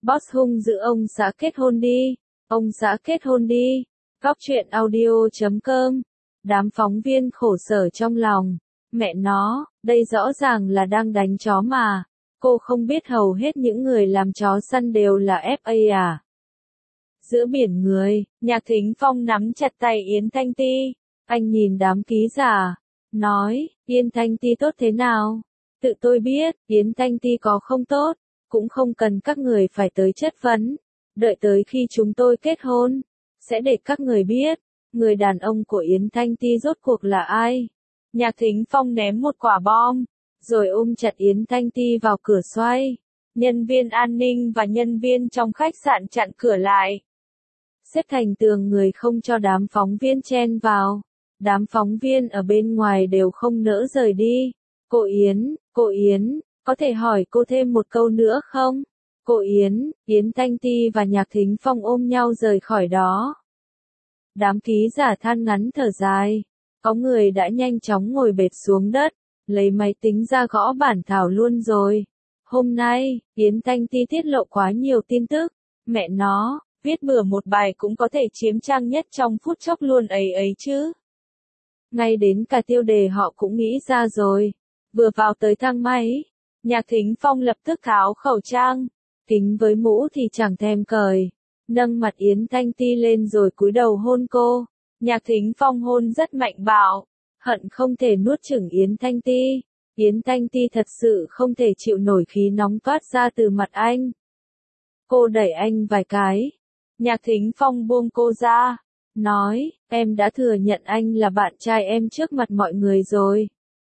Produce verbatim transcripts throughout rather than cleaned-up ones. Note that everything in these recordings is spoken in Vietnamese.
Boss hung dữ ông xã kết hôn đi, ông xã kết hôn đi. Góc truyện audio chấm com. Đám phóng viên khổ sở trong lòng. Mẹ nó, đây rõ ràng là đang đánh chó mà. Cô không biết hầu hết những người làm chó săn đều là ép a à? Giữa biển người, Nhạc Thính Phong nắm chặt tay Yến Thanh Ti. Anh nhìn đám ký giả, nói, Yến Thanh Ti tốt thế nào? Tự tôi biết, Yến Thanh Ti có không tốt, cũng không cần các người phải tới chất vấn. Đợi tới khi chúng tôi kết hôn, sẽ để các người biết, người đàn ông của Yến Thanh Ti rốt cuộc là ai. Nhạc Thính Phong ném một quả bom, rồi ôm chặt Yến Thanh Ti vào cửa xoay. Nhân viên an ninh và nhân viên trong khách sạn chặn cửa lại. Xếp thành tường người không cho đám phóng viên chen vào. Đám phóng viên ở bên ngoài đều không nỡ rời đi. Cô Yến, cô Yến, có thể hỏi cô thêm một câu nữa không? Cô Yến, Yến Thanh Ti và Nhạc Thính Phong ôm nhau rời khỏi đó. Đám ký giả than ngắn thở dài. Có người đã nhanh chóng ngồi bệt xuống đất, lấy máy tính ra gõ bản thảo luôn rồi. Hôm nay, Yến Thanh Ti tiết lộ quá nhiều tin tức. Mẹ nó, viết bừa một bài cũng có thể chiếm trang nhất trong phút chốc luôn ấy ấy chứ. Ngay đến cả tiêu đề họ cũng nghĩ ra rồi. Vừa vào tới thang máy, Nhạc Thính Phong lập tức tháo khẩu trang, kính với mũ thì chẳng thèm cởi, nâng mặt Yến Thanh Ti lên rồi cúi đầu hôn cô. Nhạc Thính Phong hôn rất mạnh bạo, hận không thể nuốt chửng Yến Thanh Ti. Yến Thanh Ti thật sự không thể chịu nổi khí nóng toát ra từ mặt anh. Cô đẩy anh vài cái. Nhạc Thính Phong buông cô ra, nói, em đã thừa nhận anh là bạn trai em trước mặt mọi người rồi.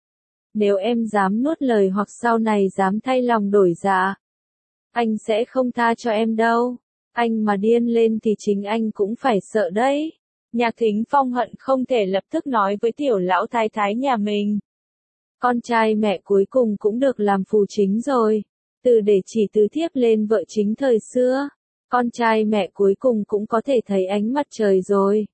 Nếu em dám nuốt lời hoặc sau này dám thay lòng đổi dạ, anh sẽ không tha cho em đâu. Anh mà điên lên thì chính anh cũng phải sợ đấy. Nhạc Thính Phong hận không thể lập tức nói với tiểu lão thái thái nhà mình. Con trai mẹ cuối cùng cũng được làm phù chính rồi. Từ để chỉ từ thiếp lên vợ chính thời xưa, con trai mẹ cuối cùng cũng có thể thấy ánh mặt trời rồi.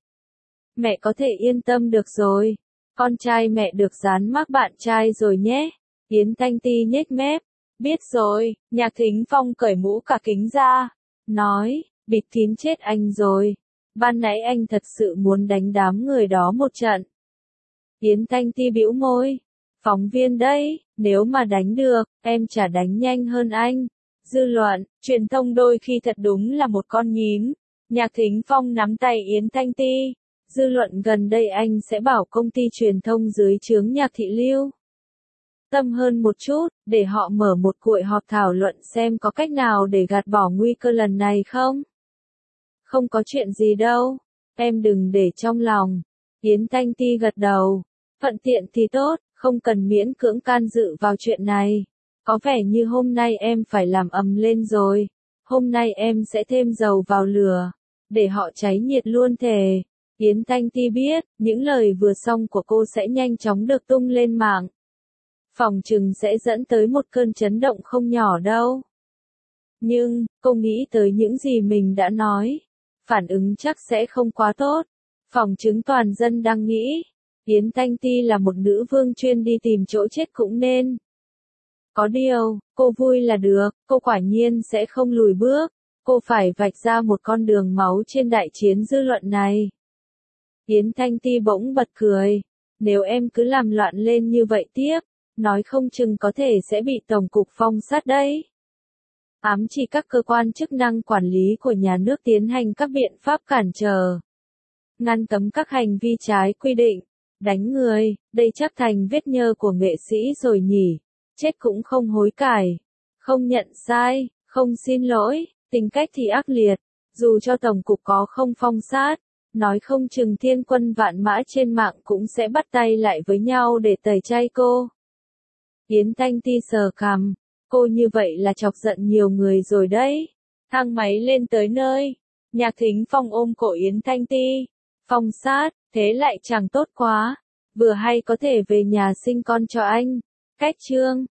Mẹ có thể yên tâm được rồi. Con trai mẹ được dán mác bạn trai rồi nhé. Yến Thanh Ti nhếch mép. Biết rồi. Nhạc Thính Phong cởi mũ cả kính ra, nói, bịt kín chết anh rồi. Ban nãy anh thật sự muốn đánh đám người đó một trận. Yến Thanh Ti bĩu môi. Phóng viên đấy, nếu mà đánh được, em chả đánh nhanh hơn anh. Dư luận, truyền thông đôi khi thật đúng là một con nhím. Nhạc Thính Phong nắm tay Yến Thanh Ti. Dư luận gần đây anh sẽ bảo công ty truyền thông dưới trướng Nhạc Thị Lưu tâm hơn một chút, để họ mở một cuộc họp thảo luận xem có cách nào để gạt bỏ nguy cơ lần này không? Không có chuyện gì đâu, em đừng để trong lòng. Yến Thanh Ti gật đầu. Thuận tiện thì tốt, không cần miễn cưỡng can dự vào chuyện này. Có vẻ như hôm nay em phải làm ầm lên rồi. Hôm nay em sẽ thêm dầu vào lửa, để họ cháy nhiệt luôn thề. Yến Thanh Ti biết, những lời vừa xong của cô sẽ nhanh chóng được tung lên mạng. Phòng chừng sẽ dẫn tới một cơn chấn động không nhỏ đâu. Nhưng, cô nghĩ tới những gì mình đã nói. Phản ứng chắc sẽ không quá tốt. Phòng chứng toàn dân đang nghĩ, Yến Thanh Ti là một nữ vương chuyên đi tìm chỗ chết cũng nên. Có điều, cô vui là được, cô quả nhiên sẽ không lùi bước. Cô phải vạch ra một con đường máu trên đại chiến dư luận này. Yến Thanh Ti bỗng bật cười. Nếu em cứ làm loạn lên như vậy tiếp, nói không chừng có thể sẽ bị Tổng cục phong sát đấy. Ám chỉ các cơ quan chức năng quản lý của nhà nước tiến hành các biện pháp cản trở, ngăn cấm các hành vi trái quy định. Đánh người, đây chắc thành vết nhơ của nghệ sĩ rồi nhỉ. Chết cũng không hối cải, không nhận sai, không xin lỗi, tính cách thì ác liệt. Dù cho Tổng cục có không phong sát, nói không chừng thiên quân vạn mã trên mạng cũng sẽ bắt tay lại với nhau để tẩy chay cô. Yến Thanh Ti sờ cằm. Cô như vậy là chọc giận nhiều người rồi đấy. Thang máy lên tới nơi. Nhạc Thính Phong ôm cổ Yến Thanh Ti. Phong sát, thế lại chẳng tốt quá. Vừa hay có thể về nhà sinh con cho anh. Cách chương.